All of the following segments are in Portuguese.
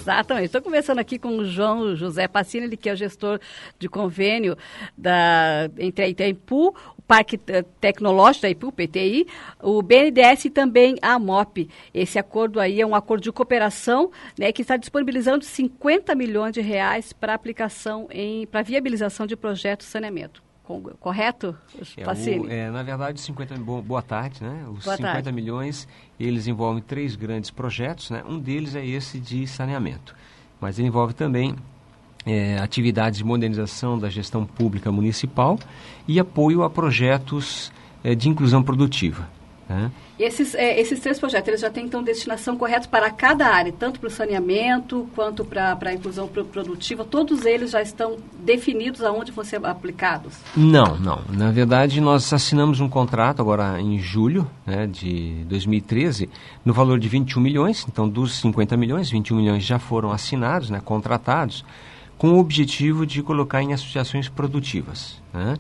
Exatamente. Estou conversando aqui com o João José Pacini, ele que é o gestor de convênio entre a Itaipu, o Parque Tecnológico da Itaipu, PTI, o BNDES e também a AMOP. Esse acordo aí é um acordo de cooperação, né, que está disponibilizando 50 milhões de reais para aplicação, para viabilização de projetos de saneamento. Correto, Pacini? Na verdade, boa tarde, né? Os boa 50 tarde. milhões, eles envolvem 3 grandes projetos, né? Um deles é esse de saneamento, mas ele envolve também atividades de modernização da gestão pública municipal e apoio a projetos de inclusão produtiva. Né? Esses 3 projetos, eles já têm, então, destinação correta para cada área, tanto para o saneamento quanto para a inclusão produtiva? Todos eles já estão definidos aonde vão ser aplicados? Não. Na verdade, nós assinamos um contrato agora em julho, né, de 2013, no valor de 21 milhões. Então, dos 50 milhões, 21 milhões já foram assinados, né, contratados, com o objetivo de colocar em associações produtivas, né?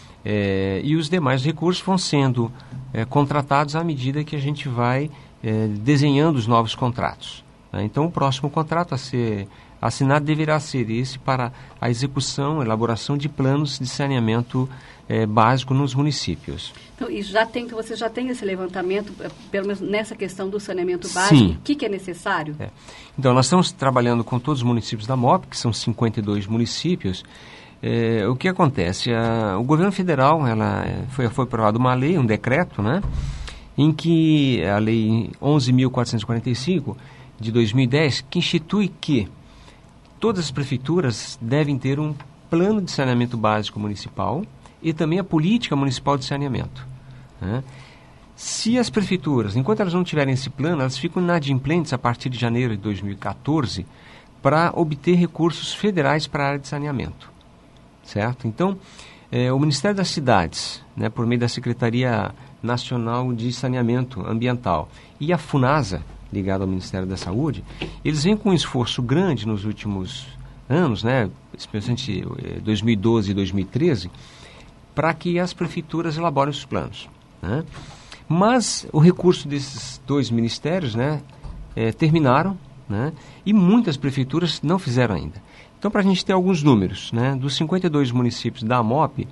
E os demais recursos vão sendo contratados à medida que a gente vai desenhando os novos contratos. Né? Então, o próximo contrato a ser assinado deverá ser esse para a execução, elaboração de planos de saneamento básico nos municípios. Então, você já tem esse levantamento, pelo menos nessa questão do saneamento básico? Sim. O que é necessário? Então, nós estamos trabalhando com todos os municípios da MOP, que são 52 municípios. O que acontece? O governo federal, foi aprovada uma lei, um decreto, né, em que a lei 11.445 de 2010, que institui que todas as prefeituras devem ter um plano de saneamento básico municipal e também a política municipal de saneamento. Né? Se as prefeituras, enquanto elas não tiverem esse plano, elas ficam inadimplentes a partir de janeiro de 2014 para obter recursos federais para a área de saneamento. Certo? Então, o Ministério das Cidades, né, por meio da Secretaria Nacional de Saneamento Ambiental e a FUNASA, ligada ao Ministério da Saúde, eles vêm com um esforço grande nos últimos anos, né, especialmente 2012 e 2013, para que as prefeituras elaborem os planos. Né? Mas o recurso desses 2 ministérios, né, terminaram, né, e muitas prefeituras não fizeram ainda. Então, para a gente ter alguns números, né, dos 52 municípios da AMOP,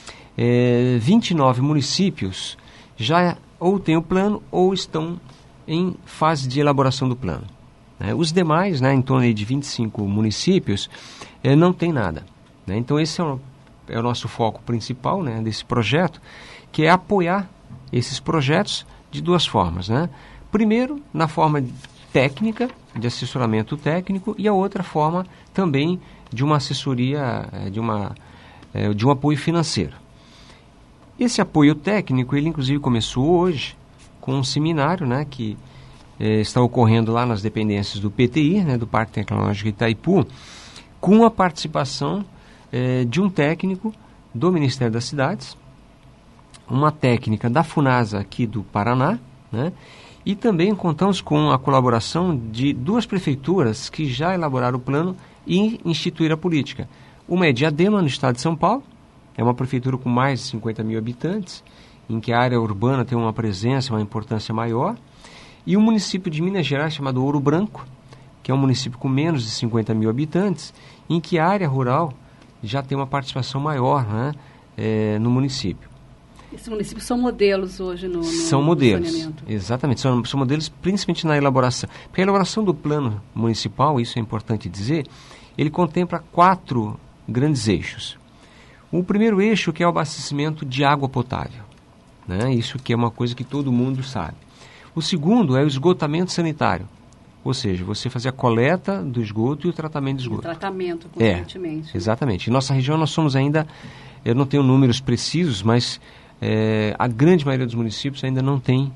29 municípios já ou têm o plano ou estão em fase de elaboração do plano. Né? Os demais, né, em torno de 25 municípios, não tem nada. Né? Então, esse é o nosso foco principal, né, desse projeto, que é apoiar esses projetos de 2 formas. Né? Primeiro, na forma técnica, de assessoramento técnico, e a outra forma também de uma assessoria, de um apoio financeiro. Esse apoio técnico, ele inclusive começou hoje com um seminário, né, que está ocorrendo lá nas dependências do PTI, né, do Parque Tecnológico Itaipu, com a participação de um técnico do Ministério das Cidades, uma técnica da FUNASA aqui do Paraná, né, e também contamos com a colaboração de 2 prefeituras que já elaboraram o plano e instituíram a política. Uma é Diadema, no estado de São Paulo, é uma prefeitura com mais de 50 mil habitantes, em que a área urbana tem uma presença, uma importância maior, e um município de Minas Gerais chamado Ouro Branco, que é um município com menos de 50 mil habitantes, em que a área rural já tem uma participação maior, né, no município. Esses municípios são modelos hoje no saneamento. Exatamente, são modelos principalmente na elaboração. Porque a elaboração do plano municipal, isso é importante dizer, ele contempla 4 grandes eixos. O primeiro eixo que é o abastecimento de água potável. Né? Isso que é uma coisa que todo mundo sabe. O segundo é o esgotamento sanitário. Ou seja, você fazer a coleta do esgoto e o tratamento do esgoto. O tratamento, constantemente. Exatamente. Em nossa região nós somos ainda, eu não tenho números precisos, mas a grande maioria dos municípios ainda não tem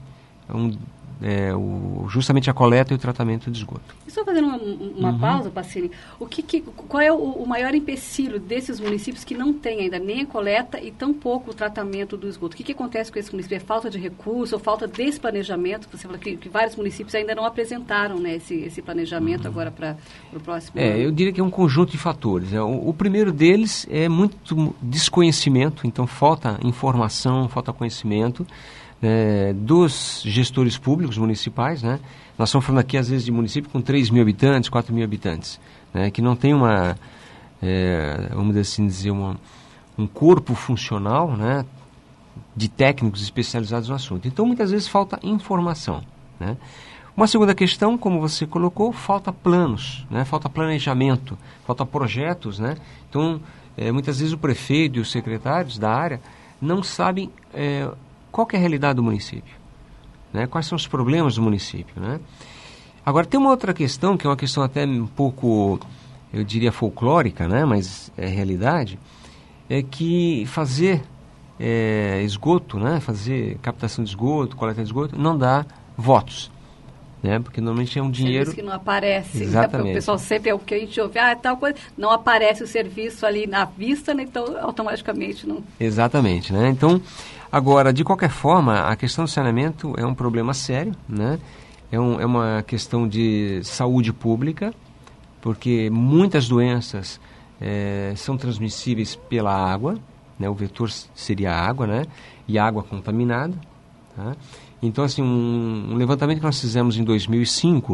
justamente a coleta e o tratamento de esgoto. Estou fazendo uma pausa, Pacini. Qual é o maior empecilho desses municípios que não tem ainda nem a coleta e tampouco o tratamento do esgoto? O que acontece com esses municípios? É falta de recurso ou falta desse planejamento? Você falou que vários municípios ainda não apresentaram, né, esse planejamento agora para o próximo ano. Eu diria que é um conjunto de fatores. O primeiro deles é muito desconhecimento, então falta informação, falta conhecimento. dos gestores públicos municipais, né? Nós estamos falando aqui, às vezes, de município com 3 mil habitantes, 4 mil habitantes, né? Que não tem vamos assim dizer, um corpo funcional, né? De técnicos especializados no assunto. Então, muitas vezes, falta informação, né? Uma segunda questão, como você colocou, falta planos, né? Falta planejamento, falta projetos, né? Então, muitas vezes o prefeito e os secretários da área não sabem qual que é a realidade do município, né? Quais são os problemas do município, né? Agora, tem uma outra questão, que é uma questão até um pouco, eu diria, folclórica, né? Mas é realidade, é que fazer esgoto, né? Fazer captação de esgoto, coleta de esgoto, não dá votos, né? Porque normalmente é um dinheiro... Serviço que não aparece. Exatamente. Né? O pessoal sempre é o que a gente ouve, tal coisa, não aparece o serviço ali na vista, né? Então automaticamente não... Exatamente, né? Então, agora, de qualquer forma, a questão do saneamento é um problema sério, né? É uma questão de saúde pública, porque muitas doenças são transmissíveis pela água, né? O vetor seria a água, né? E água contaminada, tá? Então, assim, um levantamento que nós fizemos em 2005,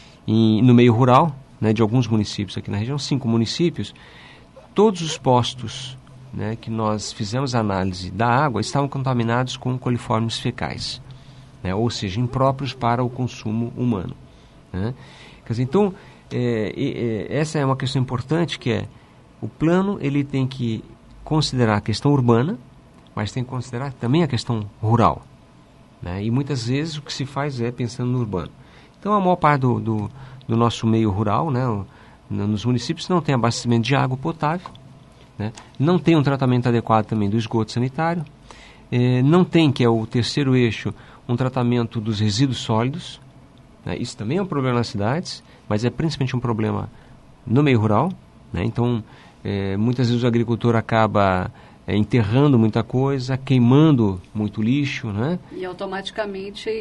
no meio rural, né, de alguns municípios aqui na região, 5 municípios, todos os postos, né, que nós fizemos análise da água estavam contaminados com coliformes fecais, né, ou seja, impróprios para o consumo humano, né? Quer dizer, então, essa é uma questão importante, que é o plano, ele tem que considerar a questão urbana, mas tem que considerar também a questão rural, né? E muitas vezes o que se faz é pensando no urbano. Então, a maior parte do nosso meio rural, né, nos municípios, não tem abastecimento de água potável, né? Não tem um tratamento adequado também do esgoto sanitário, não tem, que é o terceiro eixo, um tratamento dos resíduos sólidos, né? Isso também é um problema nas cidades, mas é principalmente um problema no meio rural, né? Então, muitas vezes o agricultor acaba enterrando muita coisa, queimando muito lixo, né? E automaticamente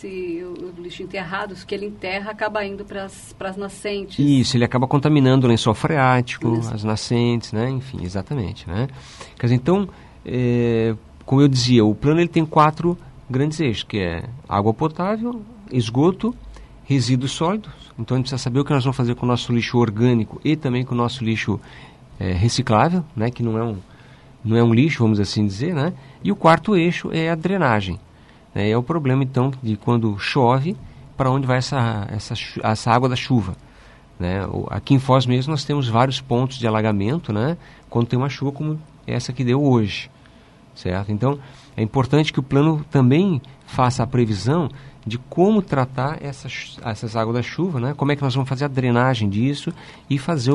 o lixo enterrado, que ele enterra, acaba indo para as nascentes. Isso, ele acaba contaminando o lençol freático, as nascentes, né? Enfim, exatamente, né? Quer dizer, então, como eu dizia, o plano ele tem 4 grandes eixos, que é água potável, esgoto, resíduos sólidos. Então, a gente precisa saber o que nós vamos fazer com o nosso lixo orgânico e também com o nosso lixo reciclável, né? Que não é um lixo, vamos assim dizer, né? E o 4º eixo é a drenagem, né? É o problema, então, de quando chove, para onde vai essa água da chuva, né? Aqui em Foz mesmo nós temos vários pontos de alagamento, né? Quando tem uma chuva como essa que deu hoje, certo? Então, é importante que o plano também faça a previsão de como tratar essas águas da chuva, né? Como é que nós vamos fazer a drenagem disso e fazer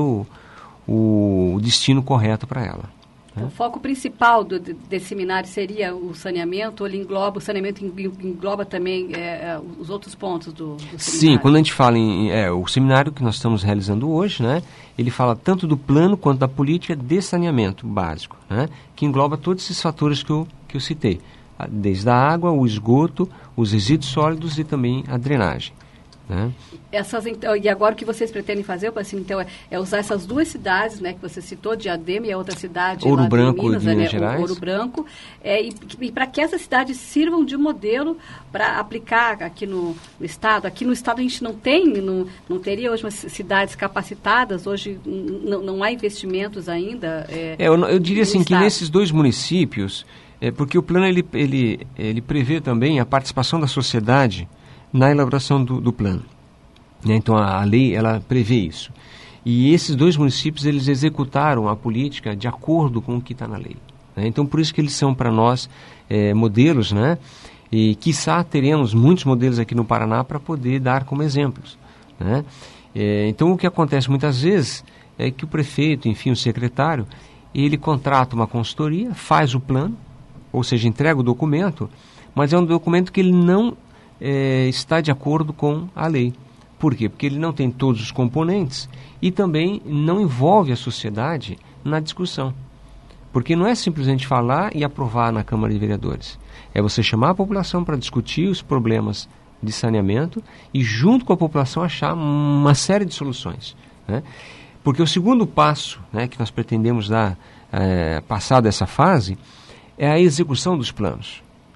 o destino correto para ela. O foco principal desse seminário seria o saneamento, ou ele engloba, o saneamento engloba também os outros pontos do seminário? Sim, quando a gente fala o seminário que nós estamos realizando hoje, né, ele fala tanto do plano quanto da política de saneamento básico, né, que engloba todos esses fatores que eu citei, desde a água, o esgoto, os resíduos sólidos e também a drenagem, né? E agora o que vocês pretendem fazer, assim, então, é usar essas 2 cidades, né, que você citou, Diadema e a outra cidade Ouro lá Branco, de Minas, de Minas né, Gerais. Ouro Branco, e para que essas cidades sirvam de modelo para aplicar aqui no Estado. Aqui no Estado a gente não teria hoje umas cidades capacitadas, hoje não há investimentos ainda. Eu diria assim que nesses 2 municípios, porque o plano ele prevê também a participação da sociedade na elaboração do plano, né? Então a lei ela prevê isso, e esses 2 municípios eles executaram a política de acordo com o que está na lei, né? Então por isso que eles são para nós modelos, né? E quiçá teremos muitos modelos aqui no Paraná para poder dar como exemplos, né? Então o que acontece muitas vezes é que o prefeito, enfim, o secretário, ele contrata uma consultoria, faz o plano, ou seja, entrega o documento, mas é um documento que ele não está de acordo com a lei. Por quê? Porque ele não tem todos os componentes e também não envolve a sociedade na discussão. Porque não é simplesmente falar e aprovar na Câmara de Vereadores. É você chamar a população para discutir os problemas de saneamento e, junto com a população, achar uma série de soluções, né? Porque o segundo passo, né, que nós pretendemos dar, passado essa fase, é a execução dos planos.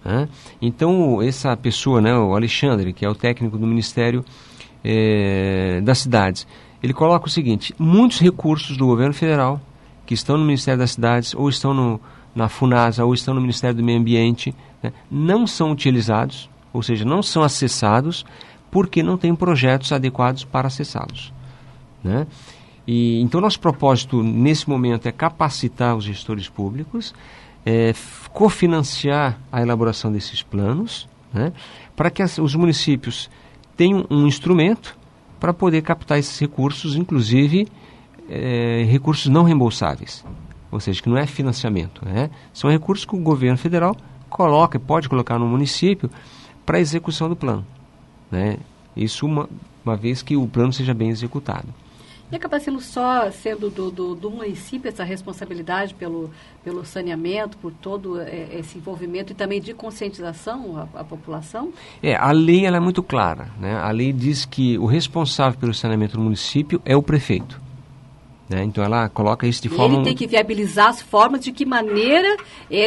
né? Então, essa pessoa, né, o Alexandre, que é o técnico do Ministério das Cidades, ele coloca o seguinte: muitos recursos do governo federal que estão no Ministério das Cidades, ou estão na FUNASA, ou estão no Ministério do Meio Ambiente, né, não são utilizados, ou seja, não são acessados, porque não tem projetos adequados para acessá-los, né? E, então, nosso propósito nesse momento é capacitar os gestores públicos, cofinanciar a elaboração desses planos, né, para que os municípios tenham um instrumento para poder captar esses recursos, inclusive recursos não reembolsáveis, ou seja, que não é financiamento, né? São recursos que o governo federal pode colocar no município para execução do plano, né? Isso uma vez que o plano seja bem executado. E acaba sendo do município essa responsabilidade pelo saneamento, por todo esse envolvimento e também de conscientização à população? A lei ela é muito clara, né? A lei diz que o responsável pelo saneamento no município é o prefeito, né? Então ela coloca isso de forma... Ele tem que viabilizar as formas de que maneira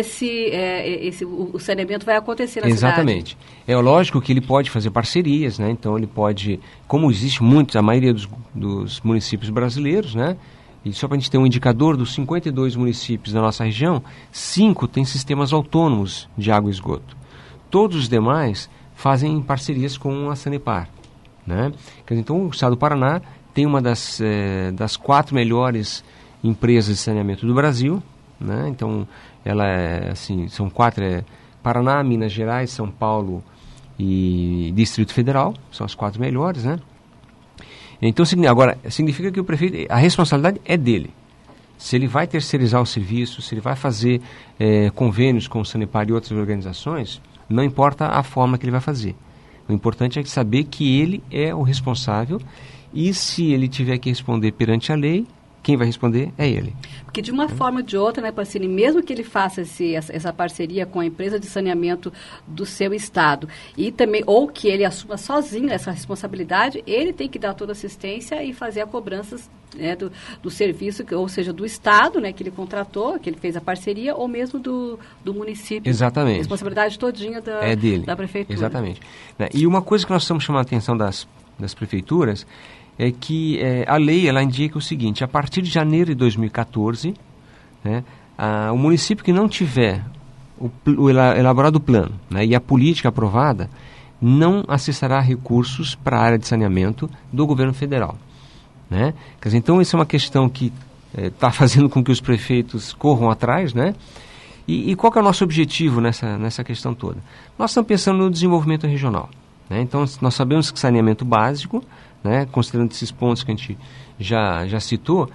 o saneamento vai acontecer na cidade. Exatamente. É lógico que ele pode fazer parcerias, né? Então ele pode, como existe a maioria dos municípios brasileiros, né? E só para a gente ter um indicador, dos 52 municípios da nossa região, 5 têm sistemas autônomos de água e esgoto. Todos os demais fazem parcerias com a Sanepar, né? Então o estado do Paraná tem uma das 4 melhores empresas de saneamento do Brasil, né? Então, ela são 4, Paraná, Minas Gerais, São Paulo e Distrito Federal, são as 4 melhores, né? Então, agora, significa que o prefeito, a responsabilidade é dele. Se ele vai terceirizar o serviço, se ele vai fazer convênios com o Sanepar e outras organizações, não importa a forma que ele vai fazer. O importante é saber que ele é o responsável. E se ele tiver que responder perante a lei, quem vai responder é ele. Porque de uma forma ou de outra, né, Pacini, mesmo que ele faça essa parceria com a empresa de saneamento do seu estado, e também, ou que ele assuma sozinho essa responsabilidade, ele tem que dar toda a assistência e fazer a cobrança, né, do serviço, ou seja, do estado, né, que ele contratou, que ele fez a parceria, ou mesmo do município. Exatamente. A responsabilidade todinha da prefeitura. Exatamente. E uma coisa que nós estamos chamando a atenção das prefeituras é que a lei ela indica o seguinte: a partir de janeiro de 2014, né, o município que não tiver elaborado o plano, né, e a política aprovada, não acessará recursos para a área de saneamento do governo federal, né? Quer dizer, então, isso é uma questão que está fazendo com que os prefeitos corram atrás, né? E qual que é o nosso objetivo nessa questão toda? Nós estamos pensando no desenvolvimento regional, né? Então, nós sabemos que saneamento básico, né, considerando esses pontos que a gente já citou,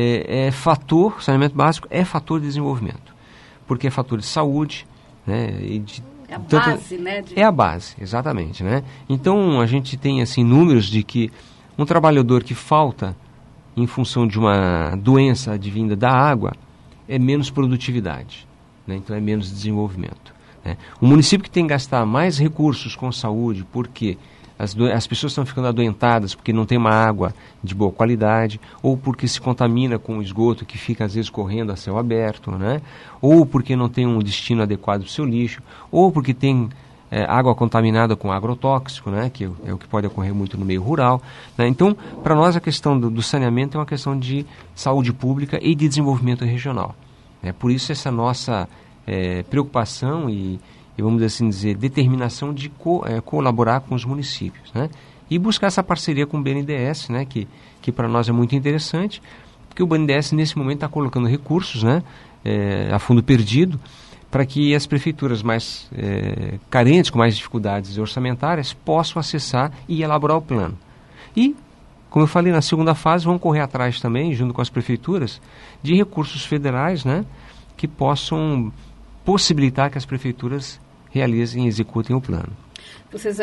saneamento básico é fator de desenvolvimento, porque é fator de saúde, né, é a base, né? É a base, exatamente, né? Então, a gente tem assim números de que um trabalhador que falta em função de uma doença advinda da água é menos produtividade, né? Então é menos desenvolvimento, né? O município que tem que gastar mais recursos com saúde, porque as pessoas estão ficando adoentadas porque não tem uma água de boa qualidade, ou porque se contamina com o esgoto que fica às vezes correndo a céu aberto, né? Ou porque não tem um destino adequado para o seu lixo, ou porque tem água contaminada com agrotóxico, né? Que é o que pode ocorrer muito no meio rural, né? Então, para nós a questão do saneamento é uma questão de saúde pública e de desenvolvimento regional, né? Por isso essa nossa preocupação e vamos assim dizer, determinação de colaborar com os municípios, né? E buscar essa parceria com o BNDES, né? Que para nós é muito interessante, porque o BNDES nesse momento está colocando recursos, né? A fundo perdido, para que as prefeituras mais carentes, com mais dificuldades orçamentárias, possam acessar e elaborar o plano. E, como eu falei, na segunda fase vão correr atrás também, junto com as prefeituras, de recursos federais, né? Que possam possibilitar que as prefeituras realizem e executem o plano. Vocês,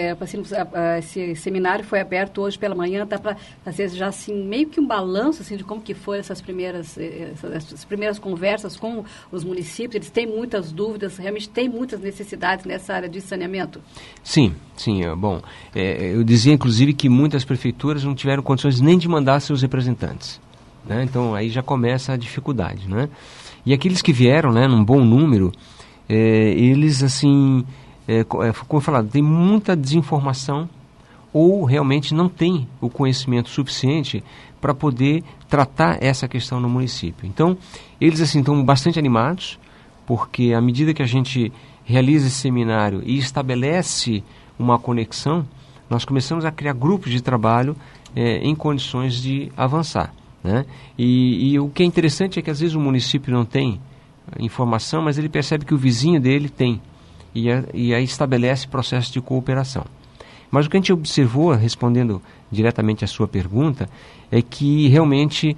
esse seminário foi aberto hoje pela manhã, dá para fazer já assim, meio que um balanço assim, de como que foram essas primeiras conversas com os municípios? Eles têm muitas dúvidas, realmente têm muitas necessidades nessa área de saneamento? Sim. Bom, eu dizia inclusive que muitas prefeituras não tiveram condições nem de mandar seus representantes, né? Então aí já começa a dificuldade, né? E aqueles que vieram, né, num bom número, eles, assim, como falado, tem muita desinformação ou realmente não tem o conhecimento suficiente para poder tratar essa questão no município. Então, eles assim estão bastante animados, porque à medida que a gente realiza esse seminário e estabelece uma conexão, nós começamos a criar grupos de trabalho em condições de avançar, né? E o que é interessante é que às vezes o município não tem informação, mas ele percebe que o vizinho dele tem, e aí estabelece processo de cooperação. Mas o que a gente observou, respondendo diretamente à sua pergunta, é que realmente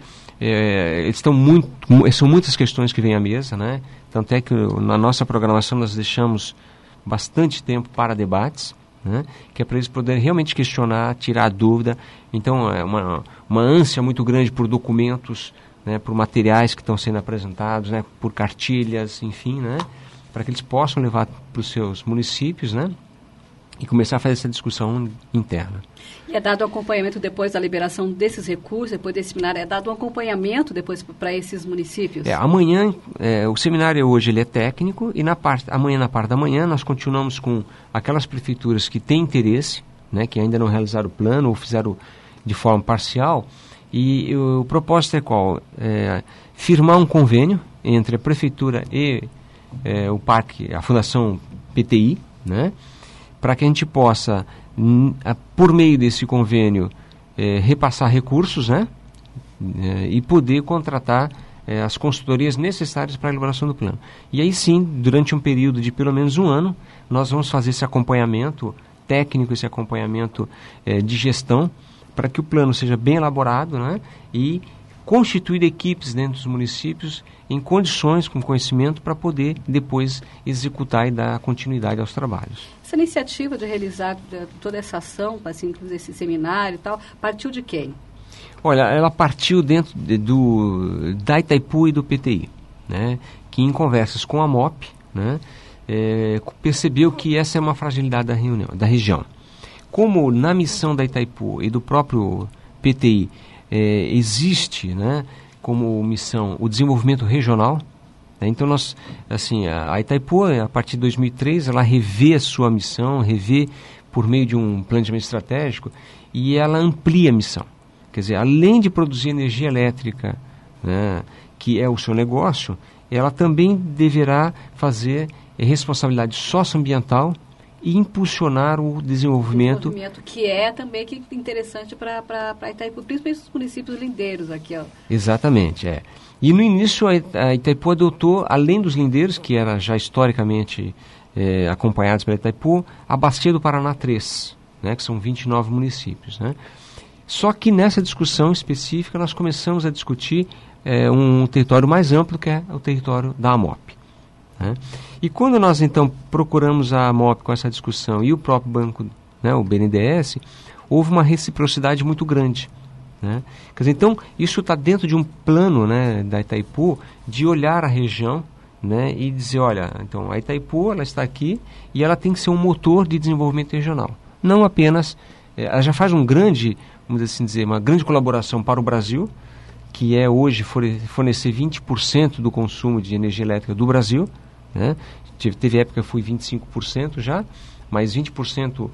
são muitas questões que vêm à mesa, né? Tanto é que na nossa programação nós deixamos bastante tempo para debates, né? Que é para eles poderem realmente questionar, tirar dúvida. Então é uma ânsia muito grande por documentos, né? Por materiais que estão sendo apresentados, né? Por cartilhas, enfim, né? Para que eles possam levar para os seus municípios, né? E começar a fazer essa discussão interna. E é dado um acompanhamento depois da liberação desses recursos, depois desse seminário, é dado um acompanhamento depois para esses municípios? Amanhã, o seminário hoje ele é técnico e amanhã, na parte da manhã, nós continuamos com aquelas prefeituras que têm interesse, né, que ainda não realizaram o plano ou fizeram de forma parcial, e o propósito é qual? Firmar um convênio entre a prefeitura e o parque, a Fundação PTI, né, para que a gente possa, por meio desse convênio, repassar recursos, né, e poder contratar as consultorias necessárias para a elaboração do plano. E aí sim, durante um período de pelo menos um ano, nós vamos fazer esse acompanhamento técnico, esse acompanhamento de gestão, para que o plano seja bem elaborado, né, e constituir equipes dentro dos municípios em condições, com conhecimento, para poder depois executar e dar continuidade aos trabalhos. Essa iniciativa de realizar toda essa ação, assim, inclusive esse seminário e tal, partiu de quem? Olha, ela partiu dentro da Itaipu e do PTI, né, que em conversas com a MOP, né, percebeu que essa é uma fragilidade da região. Como na missão da Itaipu e do próprio PTI existe, né, como missão o desenvolvimento regional, né? Então nós, assim, a Itaipu, a partir de 2003, ela revê a sua missão, revê por meio de um planejamento estratégico, e ela amplia a missão. Quer dizer, além de produzir energia elétrica, né, que é o seu negócio, ela também deverá fazer responsabilidade socioambiental e impulsionar o desenvolvimento que é também interessante para Itaipu, principalmente os municípios lindeiros aqui, ó. Exatamente, E no início a Itaipu adotou, além dos lindeiros, que era já historicamente acompanhados pela Itaipu, a Bacia do Paraná 3, né, que são 29 municípios, né? Só que nessa discussão específica nós começamos a discutir um território mais amplo, que é o território da AMOP. Né? E quando nós então procuramos a AMOP com essa discussão e o próprio banco, né, o BNDES, houve uma reciprocidade muito grande, né? Quer dizer, então isso está dentro de um plano, né, da Itaipu, de olhar a região, né, e dizer, olha, então a Itaipu ela está aqui e ela tem que ser um motor de desenvolvimento regional, não apenas, ela já faz vamos assim dizer, uma grande colaboração para o Brasil, que é hoje fornecer 20% do consumo de energia elétrica do Brasil, né? Teve época que foi 25% já, mas 20%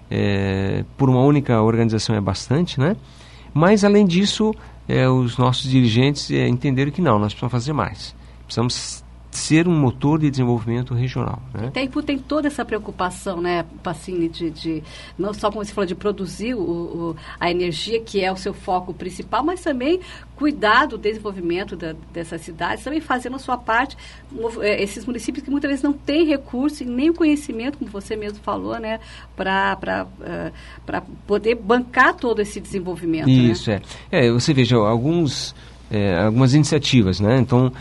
por uma única organização é bastante, né? Mas além disso, os nossos dirigentes entenderam que não, nós precisamos fazer mais. Precisamos ser um motor de desenvolvimento regional, né? Itaipu tem toda essa preocupação, né, Pacini, de não só, como você falou, de produzir a energia, que é o seu foco principal, mas também cuidar do desenvolvimento dessas cidades, também fazendo a sua parte, esses municípios que muitas vezes não têm recurso e nem o conhecimento, como você mesmo falou, né, para poder bancar todo esse desenvolvimento. Isso, né? Você veja, algumas iniciativas, né, então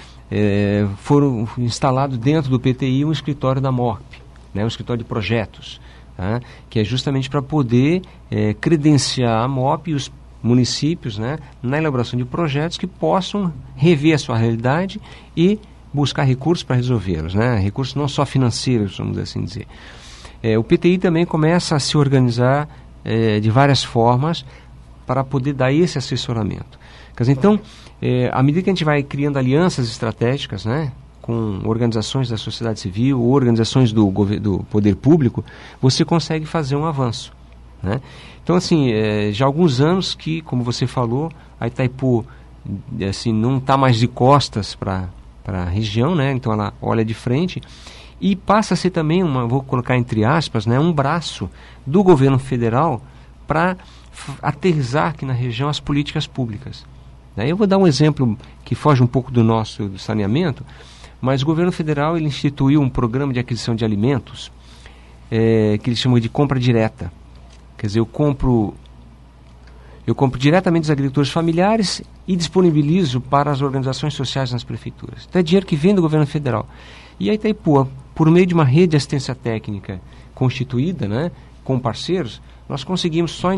foram instalados dentro do PTI um escritório da MOP, né, um escritório de projetos, tá, que é justamente para poder credenciar a MOP e os municípios, né, na elaboração de projetos que possam rever a sua realidade e buscar recursos para resolvê-los, né, recursos não só financeiros, vamos assim dizer. O PTI também começa a se organizar de várias formas para poder dar esse assessoramento. Quer dizer, então, à medida que a gente vai criando alianças estratégicas, né, com organizações da sociedade civil, organizações do poder público, você consegue fazer um avanço, né? Então, assim, já há alguns anos que, como você falou, a Itaipu assim, não está mais de costas para a região, né? Então ela olha de frente e passa a ser também, vou colocar entre aspas, né, um braço do governo federal para aterrissar aqui na região as políticas públicas. Eu vou dar um exemplo que foge um pouco do saneamento, mas o governo federal ele instituiu um programa de aquisição de alimentos que eles chamam de compra direta. Quer dizer, eu compro diretamente dos agricultores familiares e disponibilizo para as organizações sociais nas prefeituras. Então é dinheiro que vem do governo federal. E a Itaipu, por meio de uma rede de assistência técnica constituída, né, com parceiros, nós conseguimos só em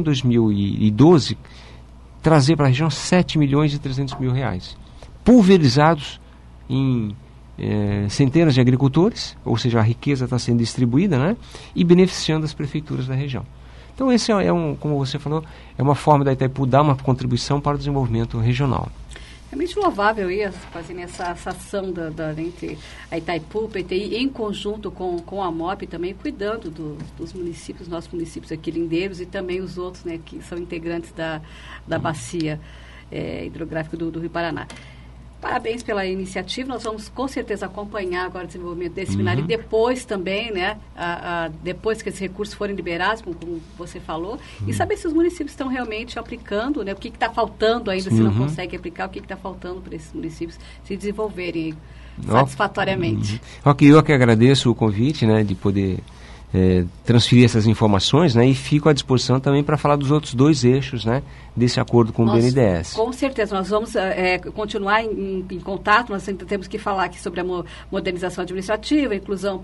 2012 trazer para a região 7 milhões e 300 mil reais, pulverizados em centenas de agricultores, ou seja, a riqueza está sendo distribuída, né, e beneficiando as prefeituras da região. Então esse como você falou, é uma forma da Itaipu dar uma contribuição para o desenvolvimento regional. Realmente louvável fazer essa ação entre a Itaipu, o PTI, em conjunto com a MOP também, cuidando dos municípios, nossos municípios aqui lindeiros e também os outros, né, que são integrantes da bacia hidrográfica do Rio Paraná. Parabéns pela iniciativa, nós vamos com certeza acompanhar agora o desenvolvimento desse seminário e depois também, né, depois que esses recursos forem liberados, como você falou, e saber se os municípios estão realmente aplicando, né, o que está faltando ainda, se não conseguem aplicar, o que está faltando para esses municípios se desenvolverem satisfatoriamente. Ok, eu que agradeço o convite, né, de poder transferir essas informações, né, e fico à disposição também para falar dos outros 2 eixos, né, desse acordo com o BNDES. Com certeza, nós vamos continuar em contato, nós ainda temos que falar aqui sobre a modernização administrativa, inclusão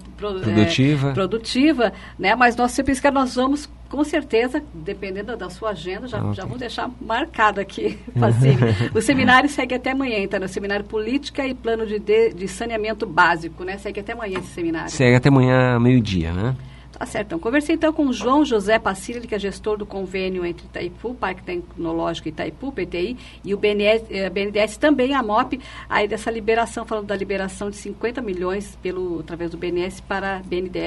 produtiva, né, mas nós vamos, com certeza, dependendo da sua agenda, já vou deixar marcado aqui, Pacini. O seminário segue até amanhã, então, no Seminário Política e Plano de Saneamento Básico, né, segue até amanhã esse seminário. Segue até amanhã, meio-dia, né? Tá certo. Então, conversei então com o João José Pacini, que é gestor do convênio entre Itaipu, Parque Tecnológico Itaipu, PTI, e o BNDES, também a MOP, aí dessa liberação, falando da liberação de 50 milhões através do BNDES para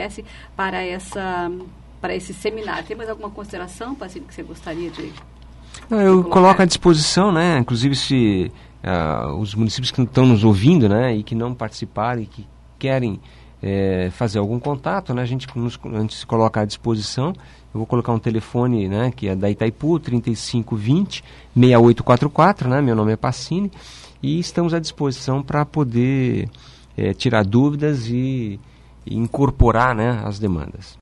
esse seminário. Tem mais alguma consideração, Pacini, que você gostaria de eu coloco à disposição, né? Inclusive se os municípios que estão nos ouvindo, né, e que não participaram e que querem fazer algum contato, né, a gente se coloca à disposição. Eu vou colocar um telefone, né, que é da Itaipu, 3520-6844, né, meu nome é Pacini, e estamos à disposição para poder tirar dúvidas e incorporar, né, as demandas.